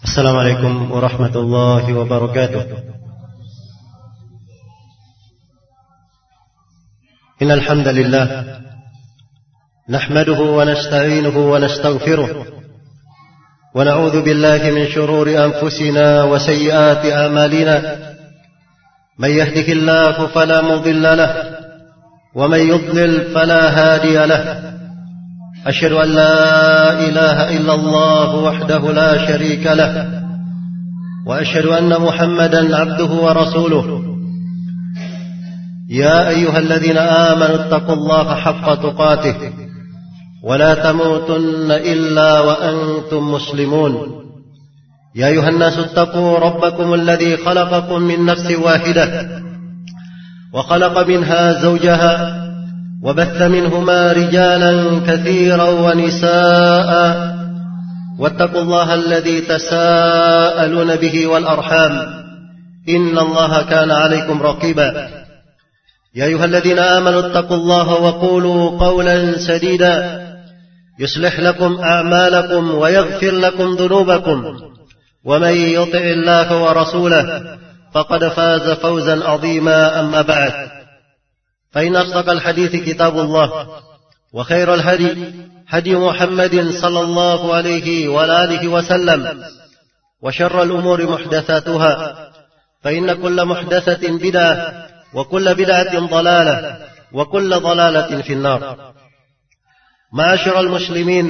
Assalamualaikum warahmatullahi wabarakatuh. Innal hamdalillah nahmaduhu wa nasta'inuhu wa nastaghfiruh wa na'udzu billahi min shururi anfusina wa sayyiati a'malina. May yahdihillahu fala mudilla lahu wa may yudlil fala hadiya lahu. أشهد أن لا إله إلا الله وحده لا شريك له وأشهد أن محمدا عبده ورسوله يا أيها الذين آمنوا اتقوا الله حق تقاته ولا تموتن إلا وأنتم مسلمون يا أيها الناس اتقوا ربكم الذي خلقكم من نفس واحدة وخلق منها زوجها وبث منهما رجالا كثيرا ونساء واتقوا الله الذي تساءلون به والأرحام إن الله كان عليكم رقيبا يا أيها الذين آمنوا اتقوا الله وقولوا قولا سديدا يصلح لكم أعمالكم ويغفر لكم ذنوبكم ومن يطع الله ورسوله فقد فاز فوزا عظيما أما بعد فإن أصدق الحديث كتاب الله وخير الهدي هدي محمد صلى الله عليه وآله وسلم وشر الأمور محدثاتها فإن كل محدثة بدعة وكل بدعة ضلالة وكل ضلالة في النار. معاشر المسلمين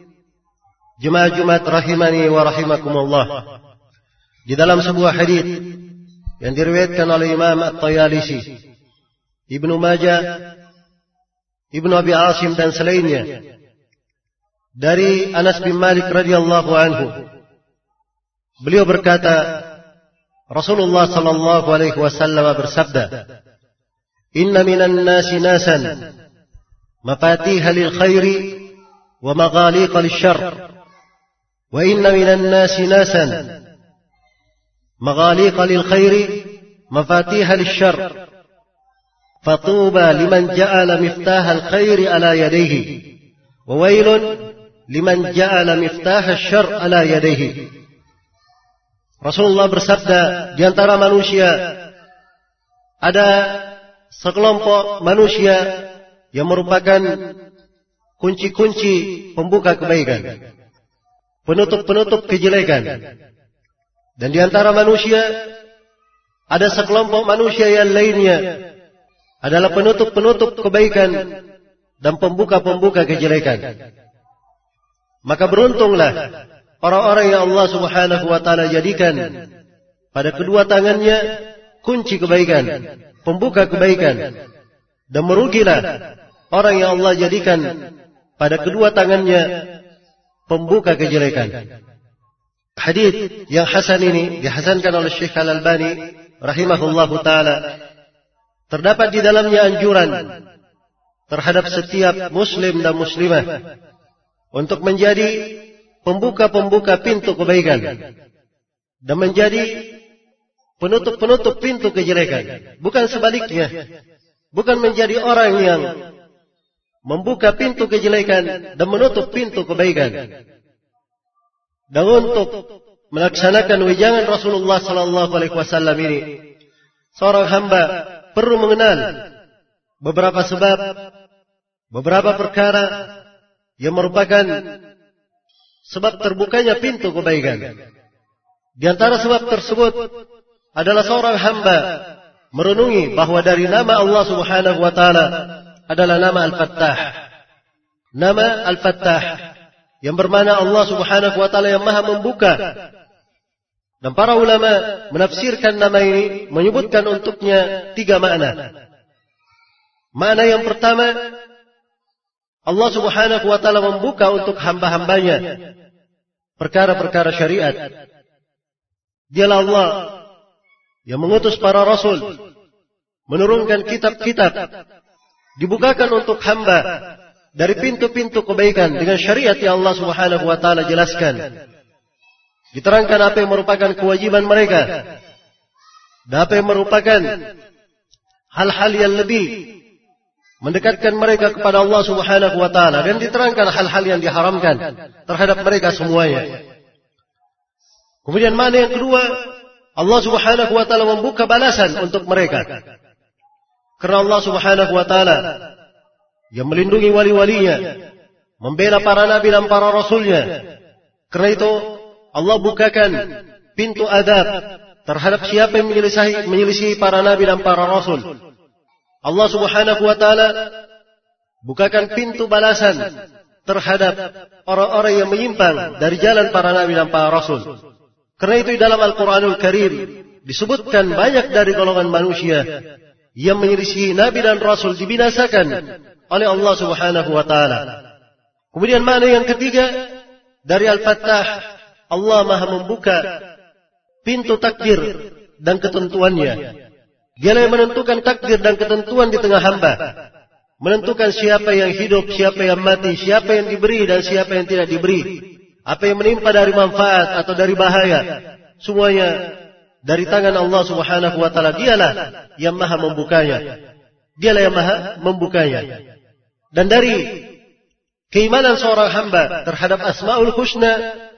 jemaah rahimani wa rahimakumullah. Di dalam sebuah hadis yang diriwayatkan oleh Imam At-Tayalisi, Ibnu Majah, Ibnu Abi Asim dan selainnya dari Anas bin Malik radhiyallahu anhu, beliau berkata, Rasulullah sallallahu alaihi wasallam bersabda, "Inna minan nasi nasan mafatiha lil khairi wa maghaliqa lisyarr wa inna minan nasi nasan maghaliqa lil khairi mafatiha lisyarr فطوبى لمن جعل مفتاح الخير على يديه وويل لمن جعل مفتاح الشر على يديه." Rasulullah bersabda, di antara manusia ada sekelompok manusia yang merupakan kunci-kunci pembuka kebaikan, penutup-penutup kejelekan. Dan di antara manusia ada sekelompok manusia yang lainnya adalah penutup-penutup kebaikan dan pembuka-pembuka kejelekan. Maka beruntunglah orang-orang yang Allah Subhanahu wa taala jadikan pada kedua tangannya kunci kebaikan, pembuka kebaikan, dan merugilah orang yang Allah jadikan pada kedua tangannya pembuka kejelekan. Hadis yang hasan ini dihasankan oleh Syekh Al-Albani rahimahullahu taala. Terdapat di dalamnya anjuran terhadap setiap muslim dan muslimah untuk menjadi pembuka-pembuka pintu kebaikan dan menjadi penutup-penutup pintu kejelekan. Bukan sebaliknya. Bukan menjadi orang yang membuka pintu kejelekan dan menutup pintu kebaikan. Dan untuk melaksanakan wejangan Rasulullah sallallahu alaihi wasallam ini, seorang hamba perlu mengenal beberapa sebab, beberapa perkara yang merupakan sebab terbukanya pintu kebaikan. Di antara sebab tersebut adalah seorang hamba merenungi bahwa dari nama Allah Subhanahu wa taala adalah nama Al-Fattah. Nama Al-Fattah yang bermakna Allah Subhanahu wa taala yang Maha membuka. Dan para ulama menafsirkan nama ini, menyebutkan untuknya 3 makna. Makna yang pertama, Allah Subhanahu wa taala membuka untuk hamba-hambanya perkara-perkara syariat. Dialah Allah yang mengutus para rasul, menurunkan kitab-kitab, dibukakan untuk hamba dari pintu-pintu kebaikan dengan syariat yang Allah Subhanahu wa taala jelaskan. Diterangkan apa yang merupakan kewajiban mereka dan apa yang merupakan hal-hal yang lebih mendekatkan mereka kepada Allah Subhanahu wa taala, dan diterangkan hal-hal yang diharamkan terhadap mereka semuanya. Kemudian makna yang kedua, Allah Subhanahu wa taala membuka balasan untuk mereka. Karena Allah Subhanahu wa taala yang melindungi wali-walinya, membela para nabi dan para rasulnya. Karena itu Allah bukakan pintu adab terhadap siapa yang menyelisihi para nabi dan para rasul. Allah Subhanahu wa taala bukakan pintu balasan terhadap orang-orang yang menyimpang dari jalan para nabi dan para rasul. Karena itu dalam Al-Quranul Karim disebutkan banyak dari golongan manusia yang menyelisihi nabi dan rasul dibinasakan oleh Allah Subhanahu wa taala. Kemudian makna yang ketiga dari Al-Fattah, Allah Maha membuka pintu takdir dan ketentuannya. Dialah yang menentukan takdir dan ketentuan di tengah hamba. Menentukan siapa yang hidup, siapa yang mati, siapa yang diberi dan siapa yang tidak diberi. Apa yang menimpa dari manfaat atau dari bahaya, semuanya dari tangan Allah Subhanahu wa taala. Dialah yang Maha membukanya. Dialah yang Maha membukanya. Dan dari keimanan seorang hamba terhadap Asmaul Husna,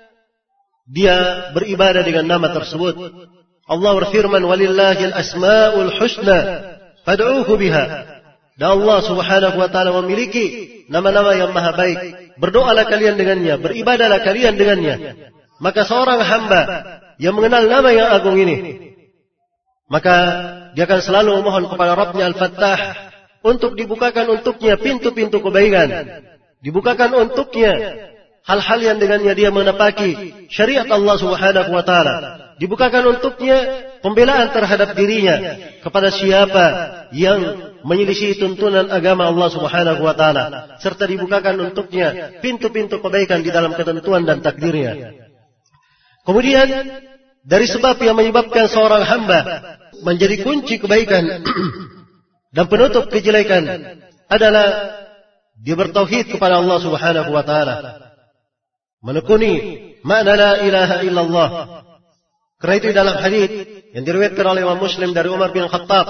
dia beribadah dengan nama tersebut. Allah berfirman, "Walillahil asmaul husna fad'uuhu biha." Dan Allah Subhanahu wa taala memiliki nama-nama yang maha baik. Berdoalah kalian dengannya, beribadahlah kalian dengannya. Maka seorang hamba yang mengenal nama yang agung ini, maka dia akan selalu memohon kepada Rabbnya Al-Fattah untuk dibukakan untuknya pintu-pintu kebaikan. Dibukakan untuknya hal-hal yang dengannya dia menepati syariat Allah Subhanahu wa taala. Dibukakan untuknya pembelaan terhadap dirinya kepada siapa yang menyelisih tuntunan agama Allah Subhanahu wa taala, serta dibukakan untuknya pintu-pintu kebaikan di dalam ketentuan dan takdirnya. Kemudian dari sebab yang menyebabkan seorang hamba menjadi kunci kebaikan dan penutup kejelekan adalah dia bertauhid kepada Allah Subhanahu wa taala, menekuni makna la ilaha illallah. Karena itu dalam hadis yang diriwayatkan oleh Imam Muslim dari Umar bin Khattab,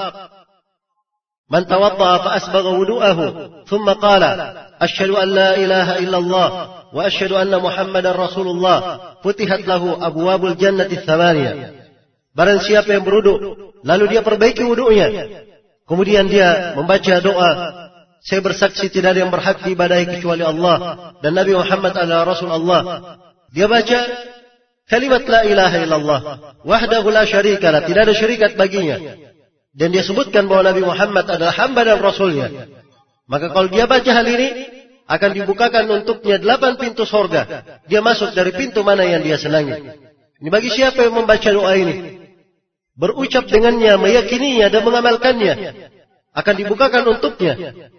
"Man tawadda'a fa asbagha wudu'ahu, thumma qala, asyhadu an la ilaha illallah wa asyhadu anna Muhammadar Rasulullah, futihat lahu abwabul jannati tsamaniyah." Barang siapa yang berwudu, lalu dia perbaiki wudunya, kemudian dia membaca doa, "Saya bersaksi tidak ada yang berhak diibadahi kecuali Allah dan Nabi Muhammad adalah Rasul Allah." Dia baca kalimat la ilaha illallah wahdahu la syarika lah, tidak ada syarikat baginya, dan dia sebutkan bahwa Nabi Muhammad adalah hamba dan rasulnya. Maka kalau dia baca hal ini, akan dibukakan untuknya 8 pintu surga. Dia masuk dari pintu mana yang dia senangi. Ini bagi siapa yang membaca doa ini, berucap dengannya, meyakininya dan mengamalkannya, akan dibukakan untuknya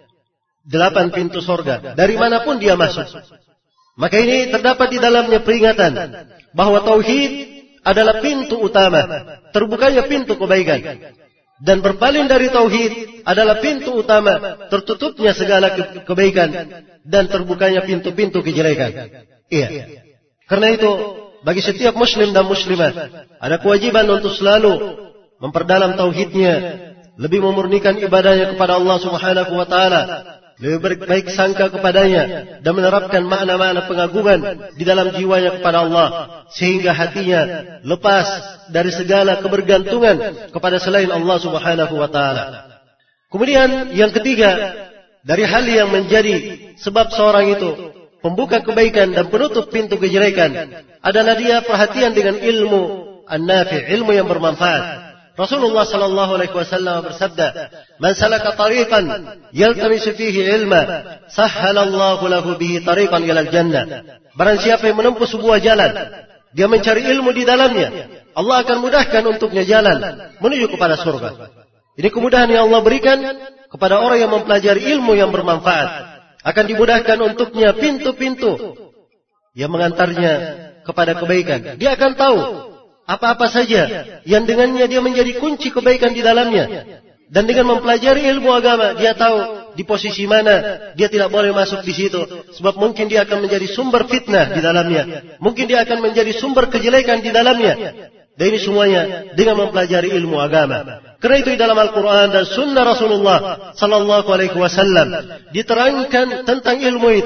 8 pintu surga dari manapun dia masuk. Maka ini terdapat di dalamnya peringatan bahwa tauhid adalah pintu utama, terbukanya pintu kebaikan. Dan berpaling dari tauhid adalah pintu utama, tertutupnya segala kebaikan dan terbukanya pintu-pintu kejelekan. Iya. Karena itu bagi setiap muslim dan muslimah ada kewajiban untuk selalu memperdalam tauhidnya, lebih memurnikan ibadahnya kepada Allah Subhanahu wa taala, lebih baik sangka kepadanya dan menerapkan makna-makna pengagungan di dalam jiwanya kepada Allah, sehingga hatinya lepas dari segala kebergantungan kepada selain Allah Subhanahu wa taala. Kemudian yang ketiga dari hal yang menjadi sebab seorang itu pembuka kebaikan dan penutup pintu kejelekan adalah dia perhatian dengan ilmu an-nafi', ilmu yang bermanfaat. Rasulullah sallallahu alaihi wasallam bersabda, "Man salaka tariqan yaltamisu fihi ilma, sahhalallahu lahu bihi tariqan ilal jannah." Barang siapa yang menempuh sebuah jalan, dia mencari ilmu di dalamnya, Allah akan mudahkan untuknya jalan menuju kepada surga. Ini kemudahan yang Allah berikan kepada orang yang mempelajari ilmu yang bermanfaat. Akan dimudahkan untuknya pintu-pintu yang mengantarnya kepada kebaikan. Dia akan tahu apa-apa saja yang dengannya dia menjadi kunci kebaikan di dalamnya. Dan dengan mempelajari ilmu agama, dia tahu di posisi mana dia tidak boleh masuk di situ, sebab mungkin dia akan menjadi sumber fitnah di dalamnya, mungkin dia akan menjadi sumber kejelekan di dalamnya. Dan ini semuanya dengan mempelajari ilmu agama. Karena itu di dalam Al-Quran dan Sunnah Rasulullah Sallallahu Alaihi Wasallam diterangkan tentang ilmu itu.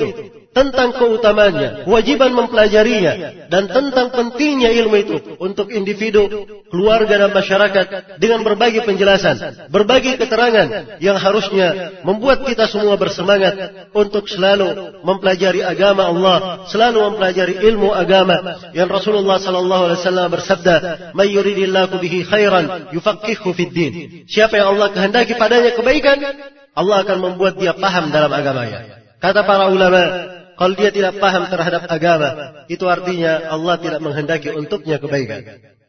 tentang keutamaannya, kewajiban mempelajarinya, dan tentang pentingnya ilmu itu untuk individu, keluarga dan masyarakat dengan berbagai penjelasan, berbagai keterangan yang harusnya membuat kita semua bersemangat untuk selalu mempelajari agama Allah, selalu mempelajari ilmu agama yang Rasulullah sallallahu alaihi wasallam bersabda, "May yuridillahu bihi khairan yufaqqihhu fid din." Siapa yang Allah kehendaki padanya kebaikan, Allah akan membuat dia paham dalam agamanya. Kata para ulama, kalau dia tidak paham terhadap agama, itu artinya Allah tidak menghendaki untuknya kebaikan.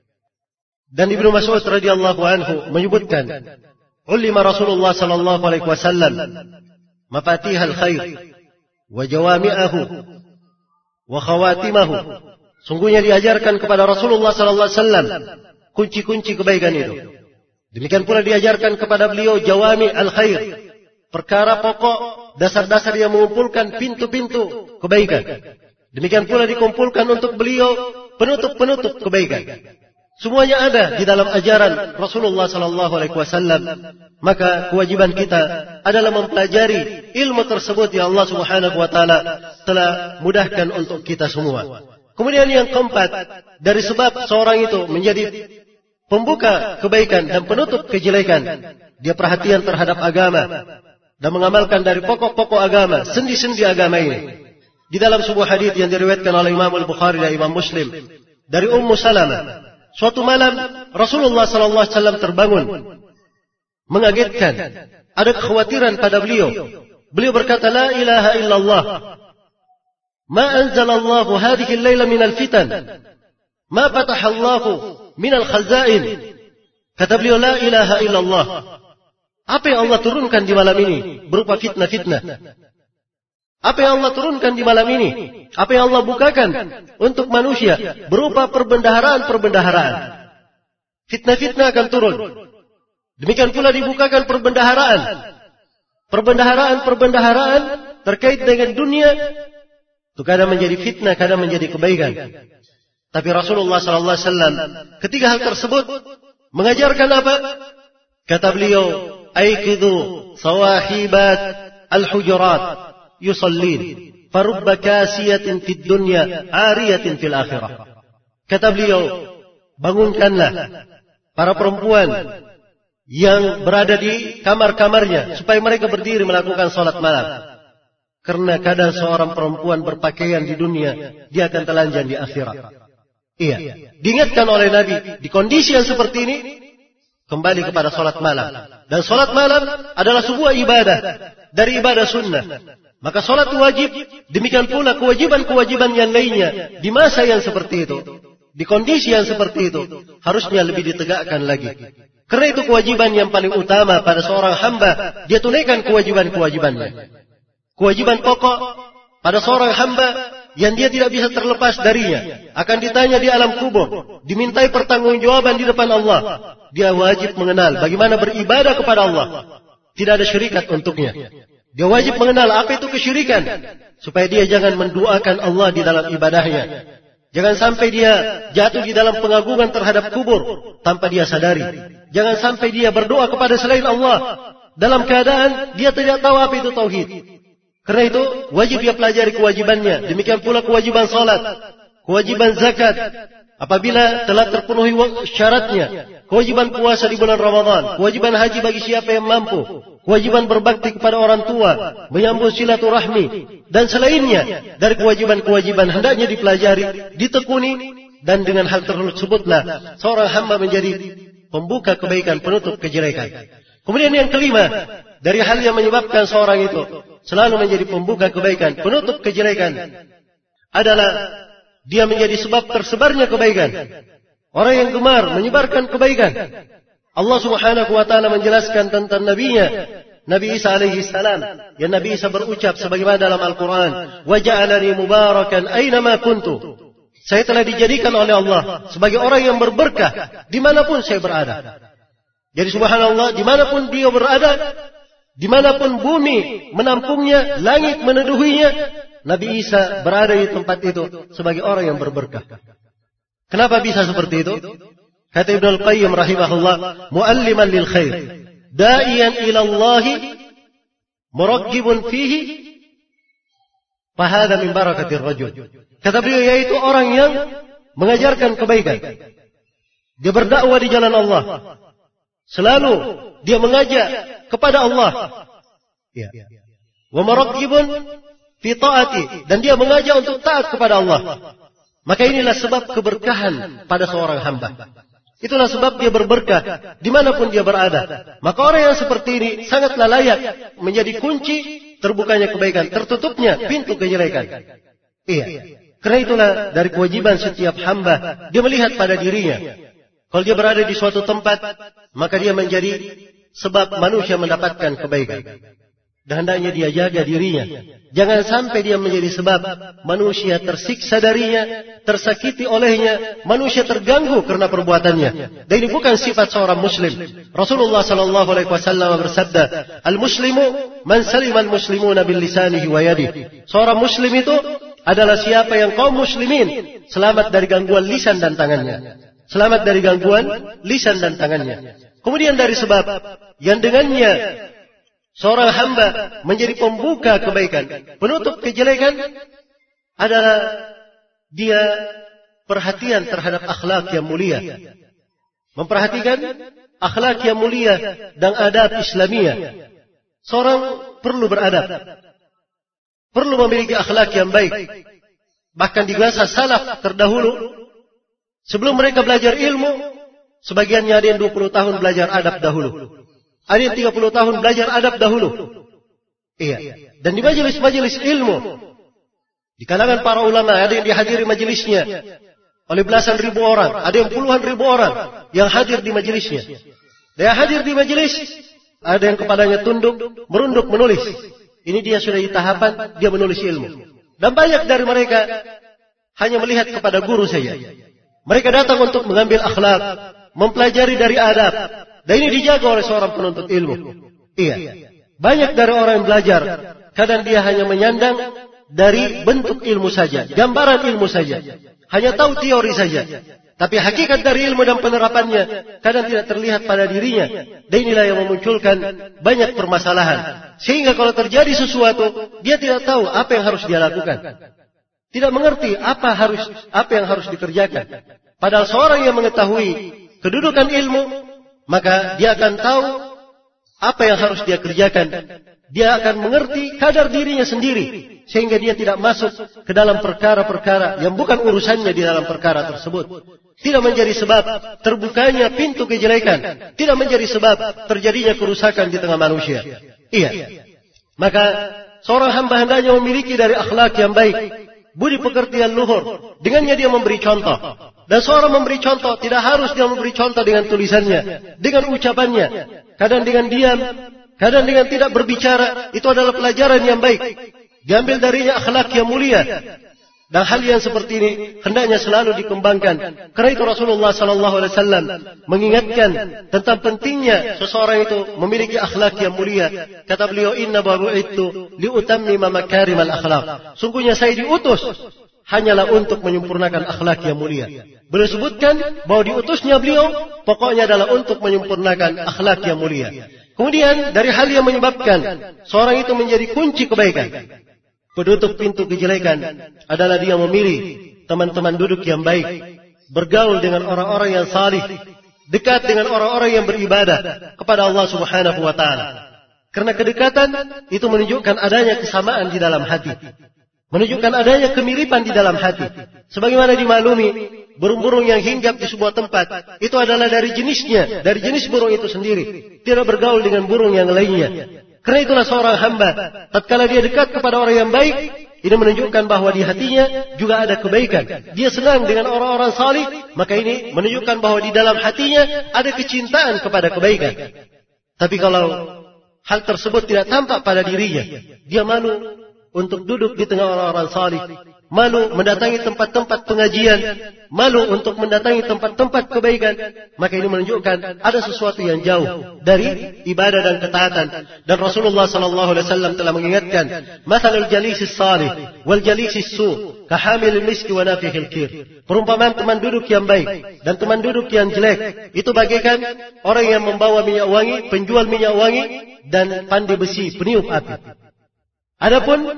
Dan Ibnu Mas'ud radhiyallahu anhu menyebutkan, "Ulima Rasulullah sallallahu alaihi wasallam mafatihal khair wa jawami'ahu wa khawatimahu." Sungguhnya diajarkan kepada Rasulullah sallallahu alaihi wasallam kunci-kunci kebaikan itu. Demikian pula diajarkan kepada beliau jawami al-khair, perkara pokok, dasar-dasar yang mengumpulkan pintu-pintu kebaikan. Demikian pula dikumpulkan untuk beliau penutup-penutup kebaikan. Semuanya ada di dalam ajaran Rasulullah sallallahu alaihi wasallam. Maka kewajiban kita adalah mempelajari ilmu tersebut yang Allah Subhanahu wa taala telah mudahkan untuk kita semua. Kemudian yang keempat, dari sebab seorang itu menjadi pembuka kebaikan dan penutup kejelekan, dia perhatian terhadap agama dan mengamalkan dari pokok-pokok agama, sendi-sendi agama ini. Di dalam sebuah hadis yang diriwayatkan oleh Imam Al-Bukhari dan Imam Muslim dari Ummu Salamah, suatu malam Rasulullah sallallahu alaihi wasallam terbangun mengagetkan, ada kekhawatiran pada beliau. Beliau berkata, "La ilaha illallah. Ma anzalallahu hadhihi al-laila minal fitan. Ma fatahallahu minal khazain." Kata beliau, "La ilaha illallah." Apa yang Allah turunkan di malam ini berupa fitnah-fitnah? Apa yang Allah turunkan di malam ini? Apa yang Allah bukakan untuk manusia berupa perbendaharaan-perbendaharaan? Fitnah-fitnah akan turun. Demikian pula dibukakan perbendaharaan. Perbendaharaan-perbendaharaan terkait dengan dunia itu kadang menjadi fitnah, kadang menjadi kebaikan. Tapi Rasulullah sallallahu alaihi wasallam ketika hal tersebut mengajarkan apa? Kata beliau, "Aikidu sawahibat al-hujurat yusallin, farubba kasiyatin fid dunya, ariyatin fil akhirah." Kata beliau, bangunkanlah para perempuan yang berada di kamar-kamarnya supaya mereka berdiri melakukan salat malam. Karena kadang seorang perempuan berpakaian di dunia, dia akan telanjang di akhirat. Iya, diingatkan oleh Nabi di kondisi yang seperti ini, kembali kepada salat malam. Dan salat malam adalah sebuah ibadah dari ibadah sunnah. Maka salat wajib, demikian pula kewajiban-kewajiban yang lainnya di masa yang seperti itu, di kondisi yang seperti itu, harusnya lebih ditegakkan lagi. Karena itu kewajiban yang paling utama pada seorang hamba, dia tunaikan kewajiban-kewajibannya. Kewajiban pokok pada seorang hamba yang dia tidak bisa terlepas darinya, akan ditanya di alam kubur, dimintai pertanggungjawaban di depan Allah. Dia wajib mengenal bagaimana beribadah kepada Allah, tidak ada syirikat untuknya. Dia wajib mengenal apa itu kesyirikan, supaya dia jangan menduakan Allah di dalam ibadahnya. Jangan sampai dia jatuh di dalam pengagungan terhadap kubur tanpa dia sadari. Jangan sampai dia berdoa kepada selain Allah dalam keadaan dia tidak tahu apa itu tauhid. Karena itu wajib dia pelajari kewajibannya. Demikian pula kewajiban salat, kewajiban zakat apabila telah terpenuhi syaratnya, kewajiban puasa di bulan Ramadan, kewajiban haji bagi siapa yang mampu, kewajiban berbakti kepada orang tua, menyambung silaturahmi, dan selainnya dari kewajiban-kewajiban hendaknya dipelajari, ditekuni, dan dengan hal tersebutlah seorang hamba menjadi pembuka kebaikan, penutup kejelekan. Kemudian yang kelima, dari hal yang menyebabkan seorang itu selalu menjadi pembuka kebaikan, penutup kejelekan, adalah dia menjadi sebab tersebarnya kebaikan. Orang yang gemar menyebarkan kebaikan. Allah Subhanahu wa taala menjelaskan tentang nabinya, Nabi Isa alaihi salam, yang Nabi Isa berucap sebagaimana dalam Al-Quran, "Wa ja'alani mubarakan aynama kuntu." Saya telah dijadikan oleh Allah sebagai orang yang berberkah dimanapun saya berada. Jadi subhanallah, dimanapun dia berada, dimanapun bumi menampungnya, langit meneduhinya, Nabi Isa berada di tempat itu sebagai orang yang berberkah. Kenapa bisa seperti itu? Kata Ibnu Al-Qayyim rahimahullah, "Mualliman lil khair, da'iyan ila Allah, muraqqibun fihi, Fahada min barakatir rajul. Kata beliau, yaitu orang yang mengajarkan kebaikan. Dia berdakwah di jalan Allah. Selalu dia mengajak kepada Allah. Ya. Wa maraqibun fi taati, dan dia mengajak untuk taat kepada Allah. Maka inilah sebab keberkahan pada seorang hamba. Itulah sebab dia berberkah dimanapun dia berada. Maka orang yang seperti ini sangatlah layak menjadi kunci terbukanya kebaikan, tertutupnya pintu kejelekan. Iya. Karena itulah dari kewajiban setiap hamba dia melihat pada dirinya. Kalau dia berada di suatu tempat, maka dia menjadi sebab manusia mendapatkan kebaikan. Dan hendaknya dia jaga dirinya. Jangan sampai dia menjadi sebab manusia tersiksa darinya, tersakiti olehnya, manusia terganggu karena perbuatannya. Dan ini bukan sifat seorang muslim. Rasulullah sallallahu alaihi wasallam bersabda, "Al-muslimu man salima al-muslimuna bil lisanihi wa yadihi." Seorang muslim itu adalah siapa yang kaum muslimin selamat dari gangguan lisan dan tangannya. Selamat dari gangguan lisan dan tangannya. Kemudian dari sebab yang dengannya seorang hamba menjadi pembuka kebaikan, penutup kejelekan, adalah dia perhatian terhadap akhlak yang mulia. Memperhatikan akhlak yang mulia dan adab Islamiyah. Seorang perlu beradab. Perlu memiliki akhlak yang baik. Bahkan di masa salaf terdahulu, sebelum mereka belajar ilmu, sebagiannya ada yang 20 tahun belajar adab dahulu. Ada yang 30 tahun belajar adab dahulu. Iya. Dan di majelis-majelis ilmu, di kalangan para ulama, ada yang dihadiri majelisnya oleh belasan ribu orang, ada yang puluhan ribu orang yang hadir di majelisnya. Dan yang hadir di majelis, ada yang kepalanya tunduk, merunduk menulis. Ini dia sudah di tahapan dia menulis ilmu. Dan banyak dari mereka hanya melihat kepada guru saja. Mereka datang untuk mengambil akhlak, mempelajari dari adab. Dan ini dijaga oleh seorang penuntut ilmu. Iya. Banyak dari orang yang belajar, kadang dia hanya menyandang dari bentuk ilmu saja, gambaran ilmu saja. Hanya tahu teori saja. Tapi hakikat dari ilmu dan penerapannya kadang tidak terlihat pada dirinya. Dan inilah yang memunculkan banyak permasalahan. Sehingga kalau terjadi sesuatu, dia tidak tahu apa yang harus dia lakukan. Tidak mengerti apa yang harus dikerjakan. Padahal seorang yang mengetahui kedudukan ilmu, maka dia akan tahu apa yang harus dia kerjakan. Dia akan mengerti kadar dirinya sendiri. Sehingga dia tidak masuk ke dalam perkara-perkara yang bukan urusannya di dalam perkara tersebut. Tidak menjadi sebab terbukanya pintu kejelekan. Tidak menjadi sebab terjadinya kerusakan di tengah manusia. Iya. Maka seorang hamba hendaknya memiliki dari akhlak yang baik, budi pekertian luhur. Dengannya dia memberi contoh. Dan seorang memberi contoh tidak harus dia memberi contoh dengan tulisannya, dengan ucapannya, kadang dengan diam, kadang dengan tidak berbicara. Itu adalah pelajaran yang baik. Diambil darinya akhlak yang mulia. Dan hal yang seperti ini hendaknya selalu dikembangkan. Karena itu Rasulullah SAW mengingatkan tentang pentingnya seseorang itu memiliki akhlak yang mulia. Kata beliau, "Inna bu'ithu liutammima makarimal akhlak." Sungguhnya saya diutus hanyalah untuk menyempurnakan akhlak yang mulia. Beliau sebutkan bahwa diutusnya beliau pokoknya adalah untuk menyempurnakan akhlak yang mulia. Kemudian dari hal yang menyebabkan seorang itu menjadi kunci kebaikan, penutup pintu kejelekan, adalah dia memilih teman-teman duduk yang baik, bergaul dengan orang-orang yang salih, dekat dengan orang-orang yang beribadah kepada Allah Subhanahu wa taala. Karena kedekatan itu menunjukkan adanya kesamaan di dalam hati, menunjukkan adanya kemiripan di dalam hati. Sebagaimana dimaklumi, burung-burung yang hinggap di sebuah tempat itu adalah dari jenisnya, dari jenis burung itu sendiri, tidak bergaul dengan burung yang lainnya. Karena itulah seorang hamba, tatkala dia dekat kepada orang yang baik, ini menunjukkan bahwa di hatinya juga ada kebaikan. Dia senang dengan orang-orang salih, maka ini menunjukkan bahwa di dalam hatinya ada kecintaan kepada kebaikan. Tapi kalau hal tersebut tidak tampak pada dirinya, dia malu untuk duduk di tengah orang-orang salih, malu mendatangi tempat-tempat pengajian, malu untuk mendatangi tempat-tempat kebaikan, maka ini menunjukkan ada sesuatu yang jauh dari ibadah dan ketaatan. Dan Rasulullah SAW telah mengingatkan, "Mathalul jalisis salih wal jalisis su kahamil miski wa nafihil kir." Perumpamaan teman duduk yang baik dan teman duduk yang jelek itu bagaikan orang yang membawa minyak wangi, penjual minyak wangi, dan pandai besi peniup api. Adapun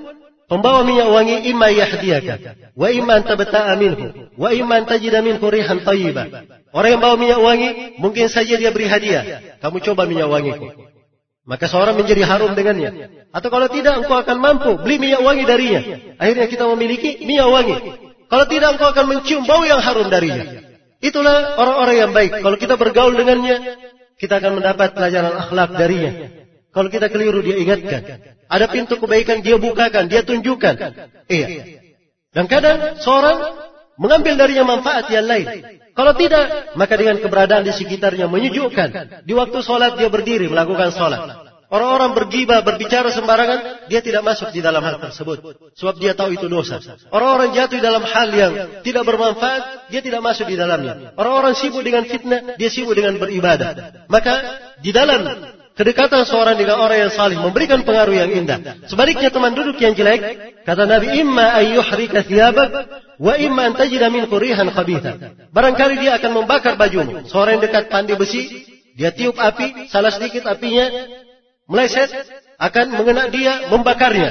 pembawa minyak wangi imma yahdiyaka wa imma an tabta'a minhu wa imma an tajida minhu rihan thayyibah. Orang yang bawa minyak wangi mungkin saja dia beri hadiah, kamu coba minyak wangiku, maka seorang menjadi harum dengannya. Atau kalau tidak, engkau akan mampu beli minyak wangi darinya, akhirnya kita memiliki minyak wangi. Kalau tidak, engkau akan mencium bau yang harum darinya. Itulah orang-orang yang baik. Kalau kita bergaul dengannya, kita akan mendapat pelajaran akhlak darinya. Kalau kita keliru, dia ingatkan. Ada pintu kebaikan, dia bukakan, dia tunjukkan. Iya. Dan kadang seorang mengambil darinya manfaat yang lain. Kalau tidak, maka dengan keberadaan di sekitarnya menyejukkan. Di waktu sholat dia berdiri melakukan sholat. Orang-orang bergibah, berbicara sembarangan, dia tidak masuk di dalam hal tersebut. Sebab dia tahu itu dosa. Orang-orang jatuh dalam hal yang tidak bermanfaat, dia tidak masuk di dalamnya. Orang-orang sibuk dengan fitnah, dia sibuk dengan beribadah. Maka di dalam kedekatan seorang dengan orang yang salih memberikan pengaruh yang indah. Sebaliknya teman duduk yang jelek, kata Nabi, imma ayyuhrika thiyabak wa imma an tajida min qurihan khabitha. Barangkali dia akan membakar bajumu. Seorang yang dekat pandai besi, dia tiup api, salah sedikit apinya meleset, akan mengena dia, membakarnya.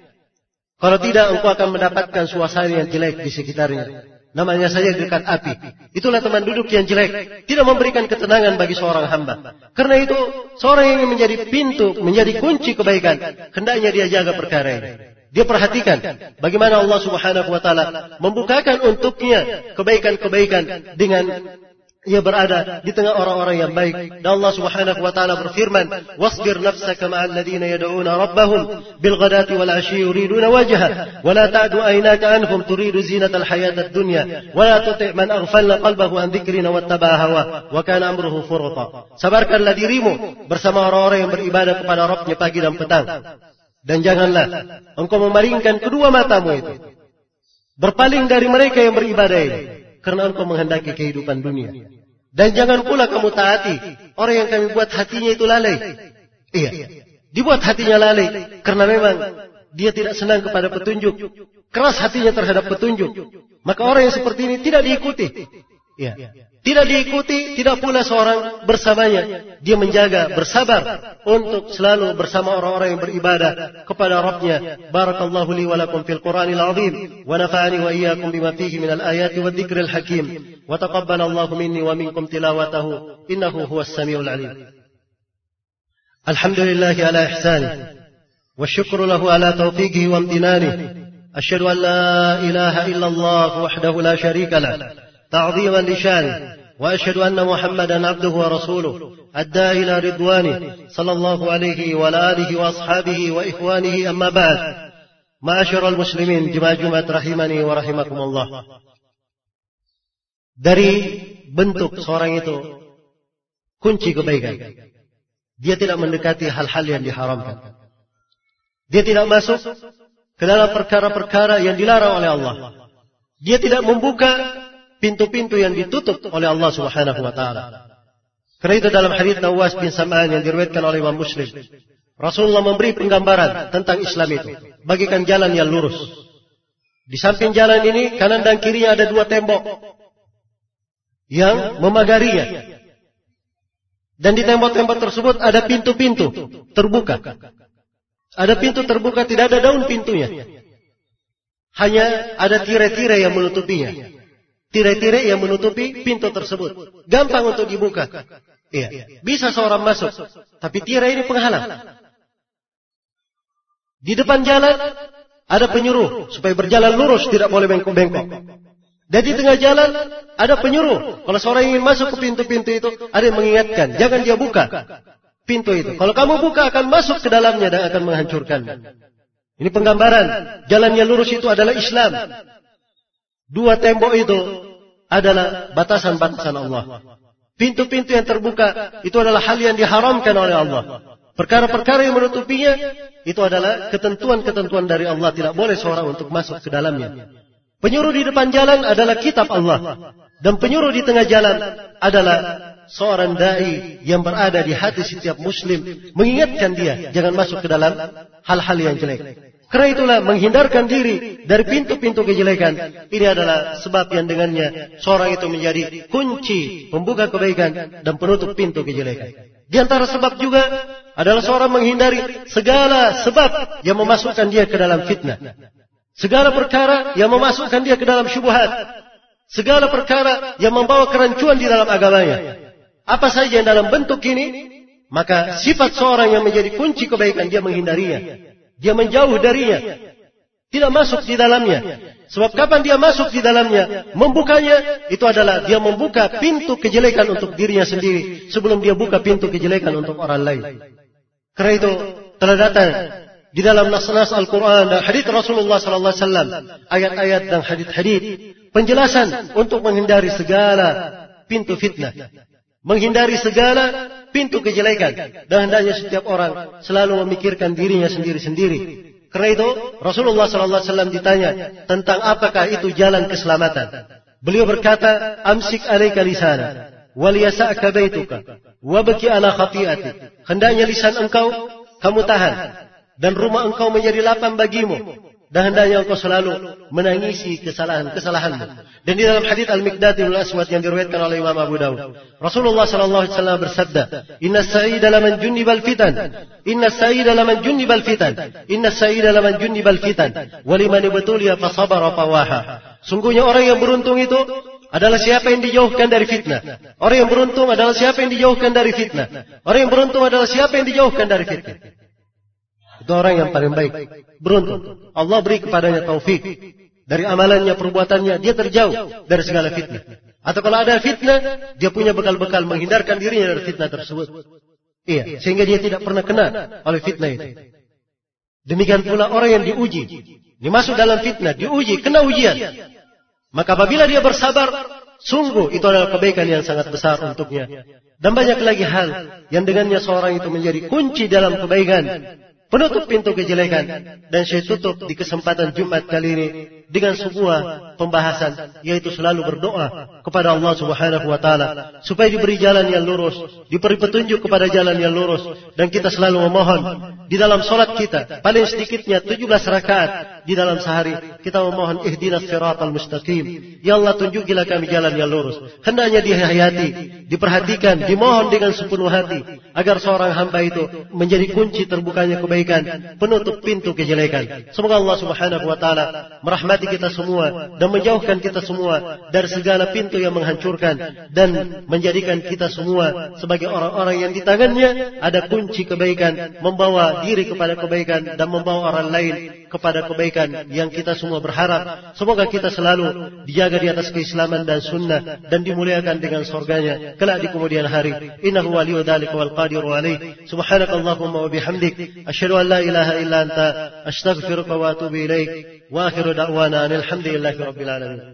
Kalau tidak, engkau akan mendapatkan suasana yang jelek di sekitarnya. Namanya saja dekat api. Itulah teman duduk yang jelek. Tidak memberikan ketenangan bagi seorang hamba. Karena itu, seorang yang menjadi pintu, menjadi kunci kebaikan, hendaknya dia jaga perkara ini. Dia perhatikan bagaimana Allah Subhanahu wa taala membukakan untuknya kebaikan-kebaikan dengan ia berada di tengah orang-orang yang baik. Dan Allah Subhanahu wa taala berfirman, "Wasbir nafsaka ma'al ladzina yad'una rabbahum bil ghadati wal 'ashyi yuriduna wajha, wa la ta'du aynaka anhum turidu zinatal hayatad dunya, wa la tuti' man aghfalna qalbahu an dzikrina wattaba'a hawa, wa kana amruhu furata." Sabarkanlah dirimu bersama orang-orang yang beribadah kepada Rabbnya pagi dan petang. Dan janganlah engkau memalingkan kedua matamu itu, berpaling dari mereka yang beribadah ini, karena engkau menghendaki kehidupan dunia. Dan jangan pula kamu taati orang yang kami buat hatinya itu lalai. Iya, dibuat hatinya lalai karena memang dia tidak senang kepada petunjuk, keras hatinya terhadap petunjuk. Maka orang yang seperti ini tidak diikuti. Iya, tidak diikuti, tidak pula seorang bersamanya. Dia menjaga, bersabar untuk selalu bersama orang-orang yang beribadah kepada Rabbnya. Barakallahu li wa lakum fil Qur'anil azim, wa nafa'ani wa iyyakum bima fihi minal ayati wa dzikril hakim, wa taqabbalallahu minni wa minkum tilawatahu, innahu huwas samiul alim. Alhamdulillahi ala ihsanihi, wa syukru lahu ala taufiqihi wa amtinanihi. Asyhadu an la ilaha illallah wahdahu la syarika lah, تعظيما لشانه، وأشهد أن محمدا عبده ورسوله الداعي إلى رضوانه صلى الله عليه وعلى آله وأصحابه وإخوانه. أما بعد، معاشر المسلمين جماعة rahimani wa rahimakumullah. Dari bentuk seorang itu kunci kebaikan, dia tidak mendekati hal-hal yang diharamkan. Dia tidak masuk ke dalam perkara-perkara yang dilarang oleh Allah. Dia tidak membuka pintu-pintu yang ditutup oleh Allah Subhanahu wa taala. Karena itu dalam hadits Nawas bin Sam'an yang diriwayatkan oleh Imam Muslim, Rasulullah memberi penggambaran tentang Islam itu, bagikan jalan yang lurus. Di samping jalan ini, kanan dan kirinya ada dua tembok yang memagarinya. Dan di tembok-tembok tersebut ada pintu-pintu terbuka. Ada pintu terbuka, tidak ada daun pintunya. Hanya ada tirai-tirai yang menutupinya. Tirai-tirai yang menutupi pintu tersebut. Gampang untuk dibuka. Iya. Bisa seorang masuk. Tapi tirai ini penghalang. Di depan jalan ada penyuruh supaya berjalan lurus, tidak boleh bengkok-bengkok. Dan di tengah jalan ada penyuruh. Kalau seorang ingin masuk ke pintu-pintu itu, ada yang mengingatkan, jangan dia buka pintu itu. Kalau kamu buka akan masuk ke dalamnya dan akan menghancurkannya. Ini penggambaran. Jalan yang lurus itu adalah Islam. Dua tembok itu adalah batasan-batasan Allah. Pintu-pintu yang terbuka itu adalah hal yang diharamkan oleh Allah. Perkara-perkara yang menutupinya itu adalah ketentuan-ketentuan dari Allah. Tidak boleh seorang untuk masuk ke dalamnya. Penyuruh di depan jalan adalah kitab Allah. Dan penyuruh di tengah jalan adalah seorang da'i yang berada di hati setiap muslim, mengingatkan dia jangan masuk ke dalam hal-hal yang jelek. Karena itulah menghindarkan diri dari pintu-pintu kejelekan. Ini adalah sebab yang dengannya seorang itu menjadi kunci pembuka kebaikan dan penutup pintu kejelekan. Di antara sebab juga adalah seorang menghindari segala sebab yang memasukkan dia ke dalam fitnah. Segala perkara yang memasukkan dia ke dalam syubhat. Segala perkara yang membawa kerancuan di dalam agamanya. Apa saja yang dalam bentuk ini, maka sifat seorang yang menjadi kunci kebaikan, dia menghindarinya. Dia menjauh darinya. Tidak masuk di dalamnya. Sebab kapan dia masuk di dalamnya, membukanya, itu adalah dia membuka pintu kejelekan untuk dirinya sendiri sebelum dia buka pintu kejelekan untuk orang lain. Karena itu telah datang di dalam nas-nas Al-Quran dan hadits Rasulullah SAW, ayat-ayat dan hadits-hadits penjelasan untuk menghindari segala pintu fitnah, menghindari segala pintu kejelekan, dan hendaknya setiap orang selalu memikirkan dirinya sendiri-sendiri. Karena itu Rasulullah SAW ditanya tentang apakah itu jalan keselamatan. Beliau berkata, amsik alaika lisana, waliyasa'ka baituka, wabki ala khati'ati. Hendaknya lisan engkau kamu tahan, dan rumah engkau menjadi lapang bagimu, dan hendaknya engkau selalu menangisi kesalahan-kesalahanmu. Dan di dalam hadits Al-Miqdad bin Al-Aswad yang diriwayatkan oleh Imam Abu Dawud, Rasulullah SAW bersabda, Inna sa'ida laman junnibal fitan, Inna sa'ida laman junnibal fitan, Inna sa'ida laman junnibal fitan, walimani betulia fasabara fawaha. Sungguhnya orang yang beruntung itu adalah siapa yang dijauhkan dari fitnah. Orang yang beruntung adalah siapa yang dijauhkan dari fitnah. Orang yang beruntung adalah siapa yang dijauhkan dari fitnah. Itu orang yang paling baik, beruntung. Allah beri kepadanya taufik. Dari amalannya, perbuatannya, dia terjauh dari segala fitnah. Atau kalau ada fitnah, dia punya bekal-bekal menghindarkan dirinya dari fitnah tersebut. Iya, sehingga dia tidak pernah kena oleh fitnah itu. Demikian pula orang yang diuji, dimasuk dalam fitnah, diuji, kena ujian. Maka apabila dia bersabar, sungguh itu adalah kebaikan yang sangat besar untuknya. Dan banyak lagi hal yang dengannya seorang itu menjadi kunci dalam kebaikan, penutup pintu kejelekan. Dan saya tutup di kesempatan Jumat kali ini dengan sebuah pembahasan, yaitu selalu berdoa kepada Allah Subhanahu wa taala supaya diberi jalan yang lurus, diberi petunjuk kepada jalan yang lurus. Dan kita selalu memohon di dalam salat kita, paling sedikitnya 17 rakaat di dalam sehari, kita memohon ihdinas siratal mustaqim. Ya Allah, tunjukilah kami jalan yang lurus. Hendaknya dihayati, diperhatikan, dimohon dengan sepenuh hati agar seorang hamba itu menjadi kunci terbukanya kebaikan, penutup pintu kejelekan. Semoga Allah Subhanahu wa taala merahmati kita semua dan menjauhkan kita semua dari segala pintu yang menghancurkan, dan menjadikan kita semua sebagai orang-orang yang di tangannya ada kunci kebaikan, membawa diri kepada kebaikan dan membawa orang lain kepada kebaikan yang kita semua berharap. Semoga kita selalu dijaga di atas keislaman dan sunnah dan dimuliakan dengan surganya kelak di kemudian hari. Innahu waliyyu dzalika wal qadiru alaih. Subhanakallahumma wa bihamdik, asyhadu an la ilaha illa anta, astaghfiruka wa atubu ilaik. Wa akhiru da'wana alhamdulillahi rabbil alamin.